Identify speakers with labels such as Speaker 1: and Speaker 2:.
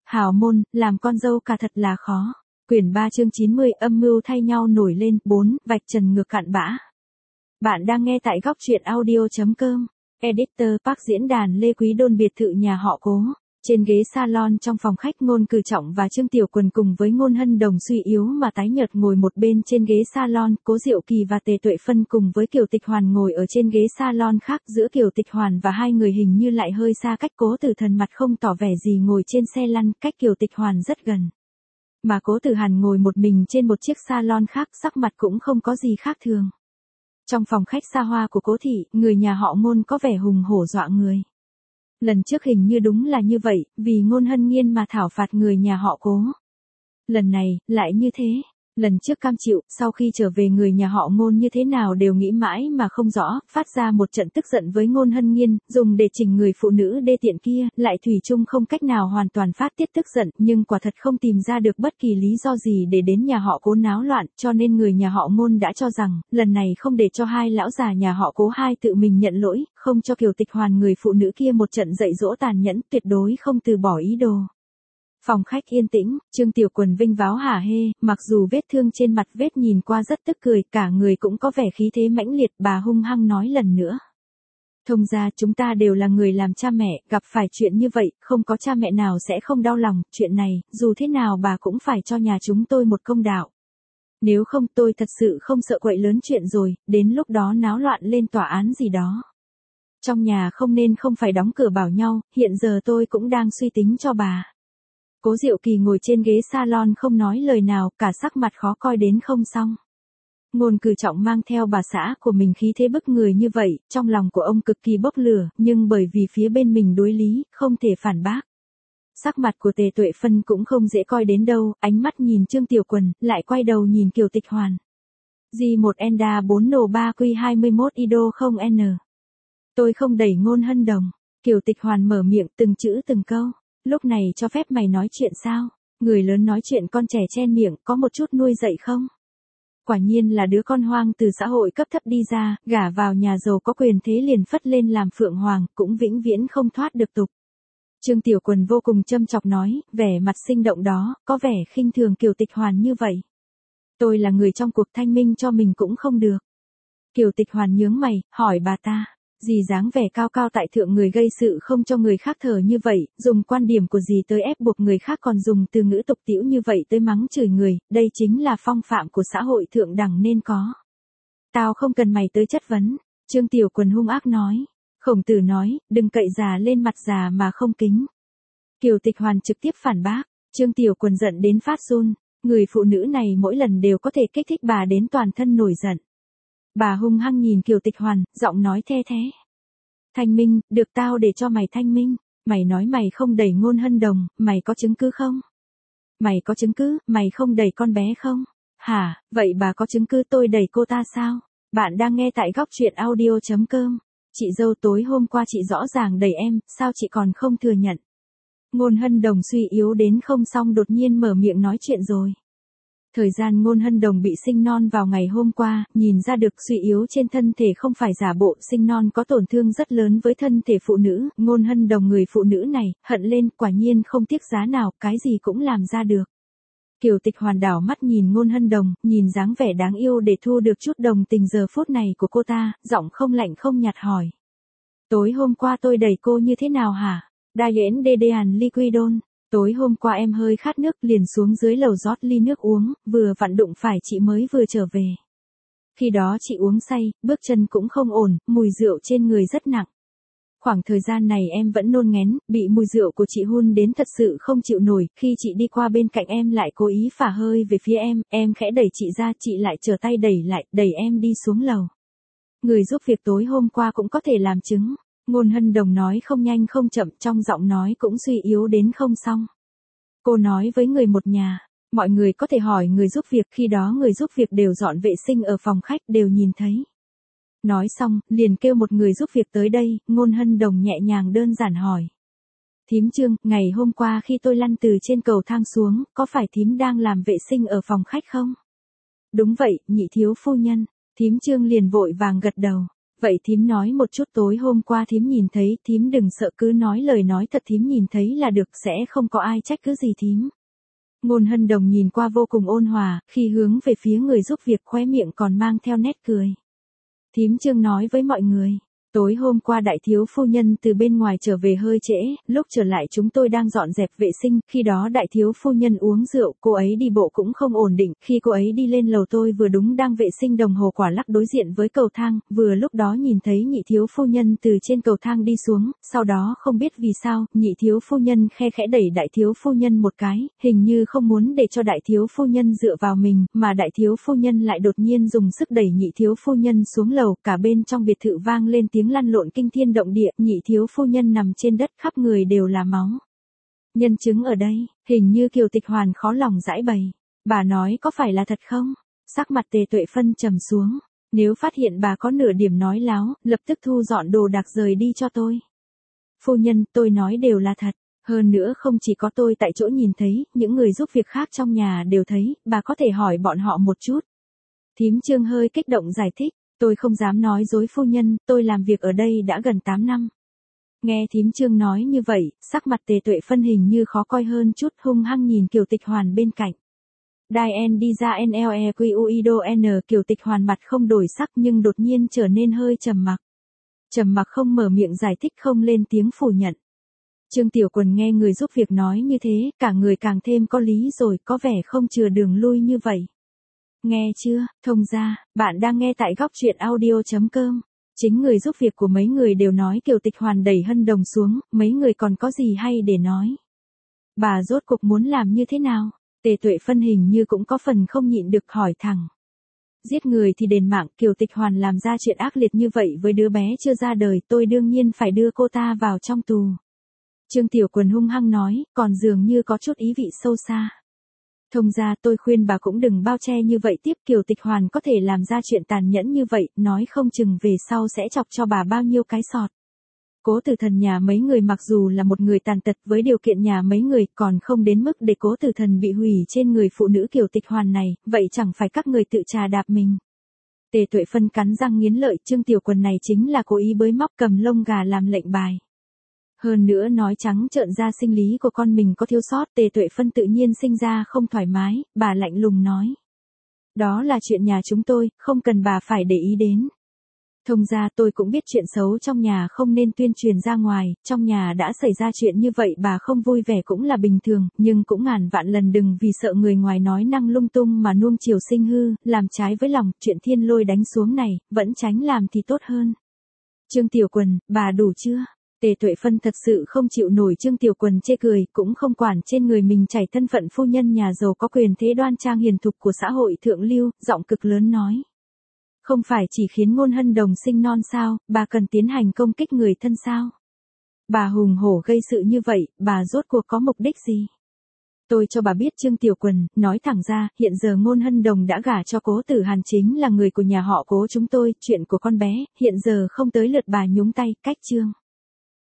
Speaker 1: Hào môn, làm con dâu cả thật là khó. Quyển 3 chương 90 âm mưu thay nhau nổi lên. 4. Vạch trần ngược cặn bã. Bạn đang nghe tại góc truyện audio.com. Editor Park diễn đàn Lê Quý Đôn biệt thự nhà họ Cố. Trên ghế salon trong phòng khách, Ngôn Cử Trọng và Trương Tiểu Quần cùng với Ngôn Hân Đồng suy yếu mà tái nhợt ngồi một bên trên ghế salon, Cố Diệu Kỳ và Tề Tuệ Phân cùng với Kiều Tịch Hoàn ngồi ở trên ghế salon khác. Giữa Kiều Tịch Hoàn và hai người hình như lại hơi xa cách. Cố Tử Thần mặt không tỏ vẻ gì ngồi trên xe lăn, cách Kiều Tịch Hoàn rất gần. Mà Cố Tử Hàn ngồi một mình trên một chiếc salon khác, sắc mặt cũng không có gì khác thường. Trong phòng khách xa hoa của Cố thị, người nhà họ Ngôn có vẻ hùng hổ dọa người. Lần trước hình như đúng là như vậy, vì Ngôn Hân Nghiên mà thảo phạt người nhà họ Cố. Lần này, lại như thế. Lần trước cam chịu, sau khi trở về người nhà họ Ngôn như thế nào đều nghĩ mãi mà không rõ, phát ra một trận tức giận với Ngôn Hân Nghiên, dùng để chỉnh người phụ nữ đê tiện kia, lại thủy chung không cách nào hoàn toàn phát tiết tức giận, nhưng quả thật không tìm ra được bất kỳ lý do gì để đến nhà họ Cố náo loạn, cho nên người nhà họ Ngôn đã cho rằng, lần này không để cho hai lão già nhà họ Cố hai tự mình nhận lỗi, không cho Kiều Tịch Hoàn người phụ nữ kia một trận dạy dỗ tàn nhẫn, tuyệt đối không từ bỏ ý đồ. Phòng khách yên tĩnh, Trương Tiểu Quần vinh váo hả hê, mặc dù vết thương trên mặt vết nhìn qua rất tức cười, cả người cũng có vẻ khí thế mãnh liệt. Bà hung hăng nói lần nữa. Thông ra chúng ta đều là người làm cha mẹ, gặp phải chuyện như vậy, không có cha mẹ nào sẽ không đau lòng, chuyện này, dù thế nào bà cũng phải cho nhà chúng tôi một công đạo. Nếu không tôi thật sự không sợ quậy lớn chuyện rồi, đến lúc đó náo loạn lên tòa án gì đó. Trong nhà không nên không phải đóng cửa bảo nhau, hiện giờ tôi cũng đang suy tính cho bà. Cố Diệu Kỳ ngồi trên ghế salon không nói lời nào, cả sắc mặt khó coi đến không xong. Ngôn Cử Trọng mang theo bà xã của mình khí thế bức người như vậy, trong lòng của ông cực kỳ bốc lửa, nhưng bởi vì phía bên mình đối lý, không thể phản bác. Sắc mặt của Tề Tuệ Phân cũng không dễ coi đến đâu, ánh mắt nhìn Trương Tiểu Quần, lại quay đầu nhìn Kiều Tịch Hoàn. G1 Enda 4 nổ 3 Q21 Ido không N. Tôi không đẩy Ngôn Hân Đồng. Kiều Tịch Hoàn mở miệng từng chữ từng câu. Lúc này cho phép mày nói chuyện sao? Người lớn nói chuyện con trẻ chen miệng, có một chút nuôi dạy không? Quả nhiên là đứa con hoang từ xã hội cấp thấp đi ra, gả vào nhà giàu có quyền thế liền phất lên làm phượng hoàng, cũng vĩnh viễn không thoát được tục. Trương Tiểu Quần vô cùng châm chọc nói, vẻ mặt sinh động đó, có vẻ khinh thường Kiều Tịch Hoàn như vậy. Tôi là người trong cuộc, thanh minh cho mình cũng không được. Kiều Tịch Hoàn nhướng mày, hỏi bà ta. Dì dáng vẻ cao cao tại thượng, người gây sự không cho người khác thở như vậy, dùng quan điểm của dì tới ép buộc người khác, còn dùng từ ngữ tục tĩu như vậy tới mắng chửi người, đây chính là phong phạm của xã hội thượng đẳng nên có. Tao không cần mày tới chất vấn. Trương Tiểu Quần hung ác nói. Khổng Tử nói, đừng cậy già lên mặt già mà không kính. Kiều Tịch Hoàn trực tiếp phản bác. Trương Tiểu Quần giận đến phát run. Người phụ nữ này mỗi lần đều có thể kích thích bà đến toàn thân nổi giận. Bà hung hăng nhìn Kiều Tịch Hoàn, giọng nói the thế. Thanh minh, được tao để cho mày thanh minh. Mày nói mày không đẩy Ngôn Hân Đồng, mày có chứng cứ không? Mày có chứng cứ, mày không đẩy con bé không? Hả, vậy bà có chứng cứ tôi đẩy cô ta sao? Bạn đang nghe tại góc truyện audio.com. Chị dâu tối hôm qua chị rõ ràng đẩy em, sao chị còn không thừa nhận? Ngôn Hân Đồng suy yếu đến không xong đột nhiên mở miệng nói chuyện rồi. Thời gian Ngôn Hân Đồng bị sinh non vào ngày hôm qua, nhìn ra được suy yếu trên thân thể không phải giả bộ, sinh non có tổn thương rất lớn với thân thể phụ nữ. Ngôn Hân Đồng người phụ nữ này, hận lên, quả nhiên không tiếc giá nào, cái gì cũng làm ra được. Kiều Tịch Hoàn đảo mắt nhìn Ngôn Hân Đồng, nhìn dáng vẻ đáng yêu để thu được chút đồng tình giờ phút này của cô ta, giọng không lạnh không nhạt hỏi. Tối hôm qua tôi đẩy cô như thế nào hả? Đa Yến Đê Đê Hàn Ly Quy Đôn. Tối hôm qua em hơi khát nước liền xuống dưới lầu rót ly nước uống, vừa vặn đụng phải chị mới vừa trở về. Khi đó chị uống say, bước chân cũng không ổn, mùi rượu trên người rất nặng. Khoảng thời gian này em vẫn nôn ngén, bị mùi rượu của chị hun đến thật sự không chịu nổi, khi chị đi qua bên cạnh em lại cố ý phả hơi về phía em khẽ đẩy chị ra, chị lại trở tay đẩy lại, đẩy em đi xuống lầu. Người giúp việc tối hôm qua cũng có thể làm chứng. Ngôn Hân Đồng nói không nhanh không chậm, trong giọng nói cũng suy yếu đến không xong. Cô nói với người một nhà, mọi người có thể hỏi người giúp việc, khi đó người giúp việc đều dọn vệ sinh ở phòng khách, đều nhìn thấy. Nói xong, liền kêu một người giúp việc tới đây. Ngôn Hân Đồng nhẹ nhàng đơn giản hỏi. Thím Trương, ngày hôm qua khi tôi lăn từ trên cầu thang xuống, có phải thím đang làm vệ sinh ở phòng khách không? Đúng vậy, nhị thiếu phu nhân. Thím Trương liền vội vàng gật đầu. Vậy thím nói một chút tối hôm qua thím nhìn thấy, thím đừng sợ cứ nói lời nói thật, thím nhìn thấy là được, sẽ không có ai trách cứ gì thím. Ngôn Hân Đồng nhìn qua vô cùng ôn hòa, khi hướng về phía người giúp việc khóe miệng còn mang theo nét cười. Thím Trương nói với mọi người. Tối hôm qua đại thiếu phu nhân từ bên ngoài trở về hơi trễ, lúc trở lại chúng tôi đang dọn dẹp vệ sinh, khi đó đại thiếu phu nhân uống rượu, cô ấy đi bộ cũng không ổn định, khi cô ấy đi lên lầu tôi vừa đúng đang vệ sinh đồng hồ quả lắc đối diện với cầu thang, vừa lúc đó nhìn thấy nhị thiếu phu nhân từ trên cầu thang đi xuống, sau đó không biết vì sao, nhị thiếu phu nhân khe khẽ đẩy đại thiếu phu nhân một cái, hình như không muốn để cho đại thiếu phu nhân dựa vào mình, mà đại thiếu phu nhân lại đột nhiên dùng sức đẩy nhị thiếu phu nhân xuống lầu, cả bên trong biệt thự vang lên tiếng lăn lộn kinh thiên động địa, nhị thiếu phu nhân nằm trên đất khắp người đều là máu. Nhân chứng ở đây, hình như Kiều Tịch Hoàn khó lòng giải bày. Bà nói có phải là thật không? Sắc mặt Tề Tuệ Phân trầm xuống. Nếu phát hiện bà có nửa điểm nói láo, lập tức thu dọn đồ đạc rời đi cho tôi. Phu nhân, tôi nói đều là thật. Hơn nữa không chỉ có tôi tại chỗ nhìn thấy, những người giúp việc khác trong nhà đều thấy, bà có thể hỏi bọn họ một chút. Thím Trương hơi kích động giải thích. Tôi không dám nói dối phu nhân, tôi làm việc ở đây đã gần 8 năm. Nghe thím Trương nói như vậy, sắc mặt Tề Tuệ Phân hình như khó coi hơn chút, hung hăng nhìn Kiều Tịch Hoàn bên cạnh. Đai N đi ra NLEQUIDO N, Kiều Tịch Hoàn mặt không đổi sắc nhưng đột nhiên trở nên hơi trầm mặc. Trầm mặc không mở miệng giải thích, không lên tiếng phủ nhận. Trương Tiểu Quần nghe người giúp việc nói như thế, cả người càng thêm có lý rồi, có vẻ không chừa đường lui như vậy. Nghe chưa, thông gia, bạn đang nghe tại góc truyện audio.com. Chính người giúp việc của mấy người đều nói Kiều Tịch Hoàn đẩy Hân Đồng xuống, mấy người còn có gì hay để nói. Bà rốt cuộc muốn làm như thế nào? Tề Tuệ Phân hình như cũng có phần không nhịn được hỏi thẳng. Giết người thì đền mạng, Kiều Tịch Hoàn làm ra chuyện ác liệt như vậy với đứa bé chưa ra đời, tôi đương nhiên phải đưa cô ta vào trong tù. Trương Tiểu Quần hung hăng nói, còn dường như có chút ý vị sâu xa. Thông gia, tôi khuyên bà cũng đừng bao che như vậy tiếp, Kiều Tịch Hoàn có thể làm ra chuyện tàn nhẫn như vậy, nói không chừng về sau sẽ chọc cho bà bao nhiêu cái sọt. Cố Tử Thần nhà mấy người mặc dù là một người tàn tật, với điều kiện nhà mấy người còn không đến mức để Cố Tử Thần bị hủy trên người phụ nữ Kiều Tịch Hoàn này, vậy chẳng phải các người tự trà đạp mình. Tề Tuệ Phân cắn răng nghiến lợi, Trương Tiểu Quần này chính là cố ý bới móc cầm lông gà làm lệnh bài. Hơn nữa nói trắng trợn ra sinh lý của con mình có thiếu sót, Tề Tuệ Phân tự nhiên sinh ra không thoải mái, bà lạnh lùng nói. Đó là chuyện nhà chúng tôi, không cần bà phải để ý đến. Thông gia, tôi cũng biết chuyện xấu trong nhà không nên tuyên truyền ra ngoài, trong nhà đã xảy ra chuyện như vậy bà không vui vẻ cũng là bình thường, nhưng cũng ngàn vạn lần đừng vì sợ người ngoài nói năng lung tung mà nuông chiều sinh hư, làm trái với lòng, chuyện thiên lôi đánh xuống này, vẫn tránh làm thì tốt hơn. Trương Tiểu Quần, bà đủ chưa? Tề Tuệ Phân thật sự không chịu nổi Trương Tiểu Quần chê cười, cũng không quản trên người mình chảy thân phận phu nhân nhà giàu có quyền thế đoan trang hiền thục của xã hội thượng lưu, giọng cực lớn nói. Không phải chỉ khiến Ngôn Hân Đồng sinh non sao, bà cần tiến hành công kích người thân sao? Bà hùng hổ gây sự như vậy, bà rốt cuộc có mục đích gì? Tôi cho bà biết Trương Tiểu Quần, nói thẳng ra, hiện giờ Ngôn Hân Đồng đã gả cho Cố Tử Hàn chính là người của nhà họ Cố chúng tôi, chuyện của con bé, hiện giờ không tới lượt bà nhúng tay, cách Trương.